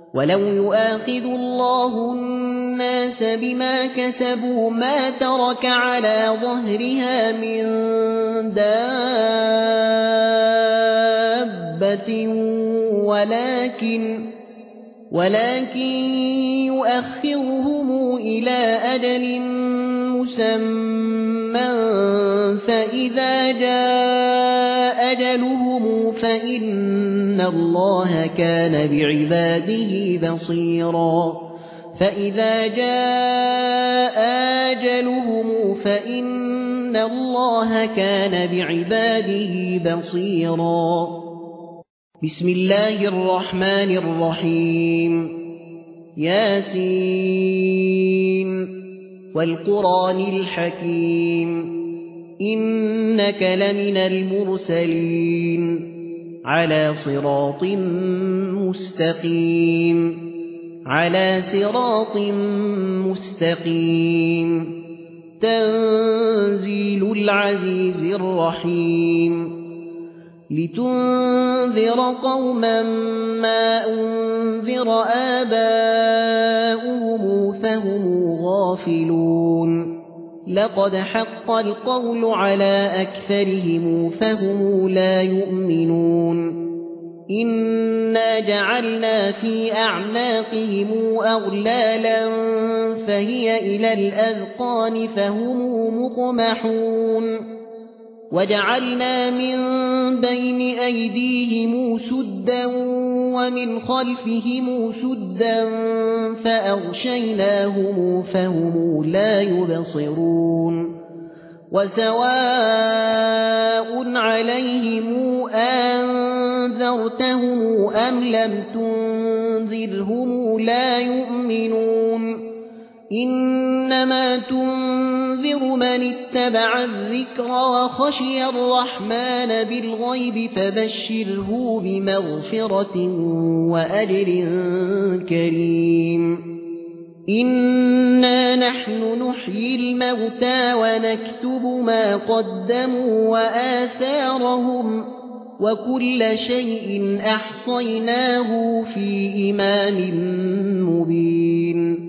ولو يؤاخذ الله الناس بما كسبوا ما ترك على ظهرها من دابة ولكن يؤخرهم إلى أجل مسمى فإذا جاء أجلهم فإن الله كان بعباده بصيرا فإذا جاء أجلهم فإن الله كان بعباده بصيرا بسم الله الرحمن الرحيم ياسين والقرآن الحكيم إنك لمن المرسلين على صراط مستقيم تنزيل العزيز الرحيم لتنذر قوما ما أنذر آباؤهم فهم غافلون لقد حق القول على أكثرهم فهم لا يؤمنون إنا جعلنا في أعناقهم أغلالا فهي إلى الأذقان فهم مقمحون وجعلنا من بين أيديهم سدا ومن خلفهم سدا فأغشيناهم فهم لا يبصرون وسواء عليهم أنذرتهم أم لم تنذرهم لا يؤمنون إنما تنذر من اتبع الذكر وخشي الرحمن بالغيب فبشره بمغفرة وأجر كريم إنا نحن نحيي الموتى ونكتب ما قدموا وآثارهم وكل شيء أحصيناه في إمام مبين